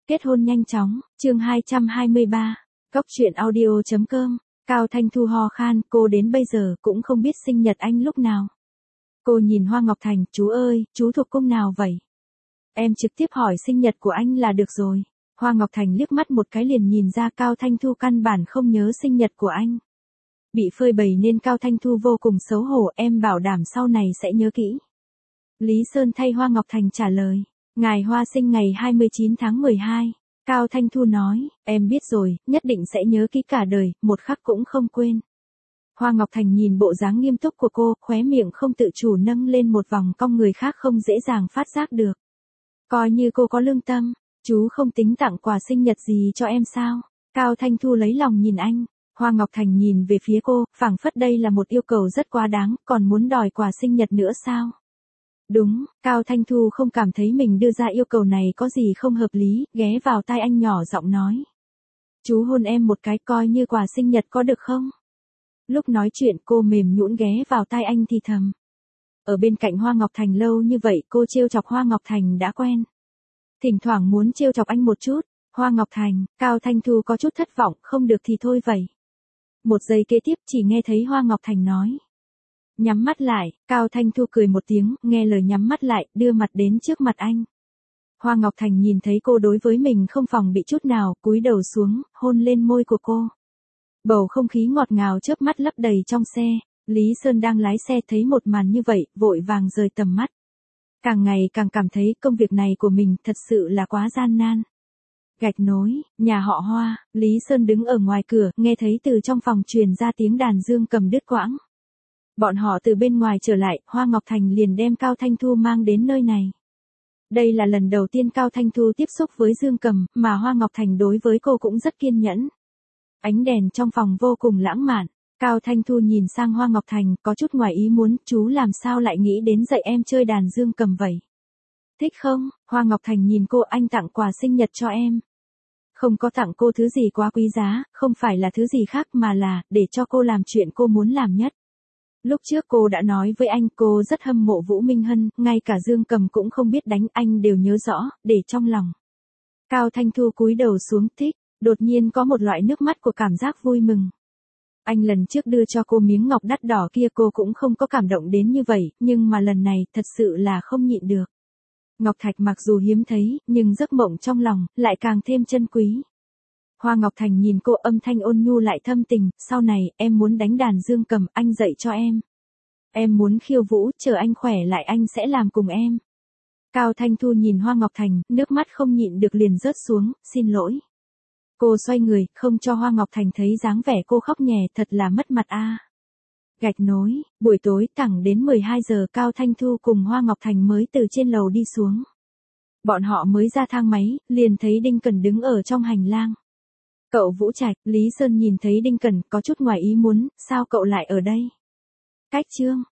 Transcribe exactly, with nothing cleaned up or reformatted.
Kết hôn nhanh chóng, chương hai trăm hai mươi ba, Cóc truyện audio chấm com, Cao Thanh Thu ho khan, cô đến bây giờ cũng không biết sinh nhật anh lúc nào. Cô nhìn Hoa Ngọc Thành, chú ơi, chú thuộc cung nào vậy? Em trực tiếp hỏi sinh nhật của anh là được rồi. Hoa Ngọc Thành liếc mắt một cái liền nhìn ra Cao Thanh Thu căn bản không nhớ sinh nhật của anh. Bị phơi bày nên Cao Thanh Thu vô cùng xấu hổ, em bảo đảm sau này sẽ nhớ kỹ. Lý Sơn thay Hoa Ngọc Thành trả lời, ngài Hoa sinh ngày hai mươi chín tháng mười hai. Cao Thanh Thu nói, em biết rồi, nhất định sẽ nhớ kỹ cả đời, một khắc cũng không quên. Hoa Ngọc Thành nhìn bộ dáng nghiêm túc của cô, khóe miệng không tự chủ nâng lên một vòng cong, người khác không dễ dàng phát giác được. Coi như cô có lương tâm, chú không tính tặng quà sinh nhật gì cho em sao? Cao Thanh Thu lấy lòng nhìn anh. Hoa Ngọc Thành nhìn về phía cô, phảng phất đây là một yêu cầu rất quá đáng, còn muốn đòi quà sinh nhật nữa sao? Đúng, Cao Thanh Thu không cảm thấy mình đưa ra yêu cầu này có gì không hợp lý, ghé vào tai anh nhỏ giọng nói. Chú hôn em một cái coi như quà sinh nhật có được không? Lúc nói chuyện cô mềm nhũn ghé vào tai anh thì thầm. Ở bên cạnh Hoa Ngọc Thành lâu như vậy cô trêu chọc Hoa Ngọc Thành đã quen. Thỉnh thoảng muốn trêu chọc anh một chút, Hoa Ngọc Thành, Cao Thanh Thu có chút thất vọng, không được thì thôi vậy. Một giây kế tiếp chỉ nghe thấy Hoa Ngọc Thành nói. Nhắm mắt lại, Cao Thanh Thu cười một tiếng, nghe lời nhắm mắt lại, đưa mặt đến trước mặt anh. Hoa Ngọc Thành nhìn thấy cô đối với mình không phòng bị chút nào, cúi đầu xuống, hôn lên môi của cô. Bầu không khí ngọt ngào chớp mắt lấp đầy trong xe, Lý Sơn đang lái xe thấy một màn như vậy, vội vàng rời tầm mắt. Càng ngày càng cảm thấy công việc này của mình thật sự là quá gian nan. Gạch nối, nhà họ Hoa, Lý Sơn đứng ở ngoài cửa, nghe thấy từ trong phòng truyền ra tiếng đàn dương cầm đứt quãng. Bọn họ từ bên ngoài trở lại, Hoa Ngọc Thành liền đem Cao Thanh Thu mang đến nơi này. Đây là lần đầu tiên Cao Thanh Thu tiếp xúc với dương cầm, mà Hoa Ngọc Thành đối với cô cũng rất kiên nhẫn. Ánh đèn trong phòng vô cùng lãng mạn. Cao Thanh Thu nhìn sang Hoa Ngọc Thành, có chút ngoài ý muốn, chú làm sao lại nghĩ đến dạy em chơi đàn dương cầm vậy? Thích không? Hoa Ngọc Thành nhìn cô, anh tặng quà sinh nhật cho em. Không có tặng cô thứ gì quá quý giá, không phải là thứ gì khác mà là, để cho cô làm chuyện cô muốn làm nhất. Lúc trước cô đã nói với anh cô rất hâm mộ Vũ Minh Hân, ngay cả dương cầm cũng không biết đánh anh đều nhớ rõ, để trong lòng. Cao Thanh Thu cúi đầu xuống thích, đột nhiên có một loại nước mắt của cảm giác vui mừng. Anh lần trước đưa cho cô miếng ngọc đắt đỏ kia cô cũng không có cảm động đến như vậy, nhưng mà lần này thật sự là không nhịn được. Ngọc thạch mặc dù hiếm thấy, nhưng giấc mộng trong lòng, lại càng thêm chân quý. Hoa Ngọc Thành nhìn cô, âm thanh ôn nhu lại thâm tình, sau này, em muốn đánh đàn dương cầm, anh dạy cho em. Em muốn khiêu vũ, chờ anh khỏe lại anh sẽ làm cùng em. Cao Thanh Thu nhìn Hoa Ngọc Thành, nước mắt không nhịn được liền rớt xuống, xin lỗi. Cô xoay người, không cho Hoa Ngọc Thành thấy dáng vẻ cô khóc nhè, thật là mất mặt a. Gạch nối, buổi tối thẳng đến mười hai giờ Cao Thanh Thu cùng Hoa Ngọc Thành mới từ trên lầu đi xuống. Bọn họ mới ra thang máy, liền thấy Đinh Cẩn đứng ở trong hành lang. Cậu Vũ Trạch, Lý Sơn nhìn thấy Đinh Cẩn có chút ngoài ý muốn, sao cậu lại ở đây? Cách chương,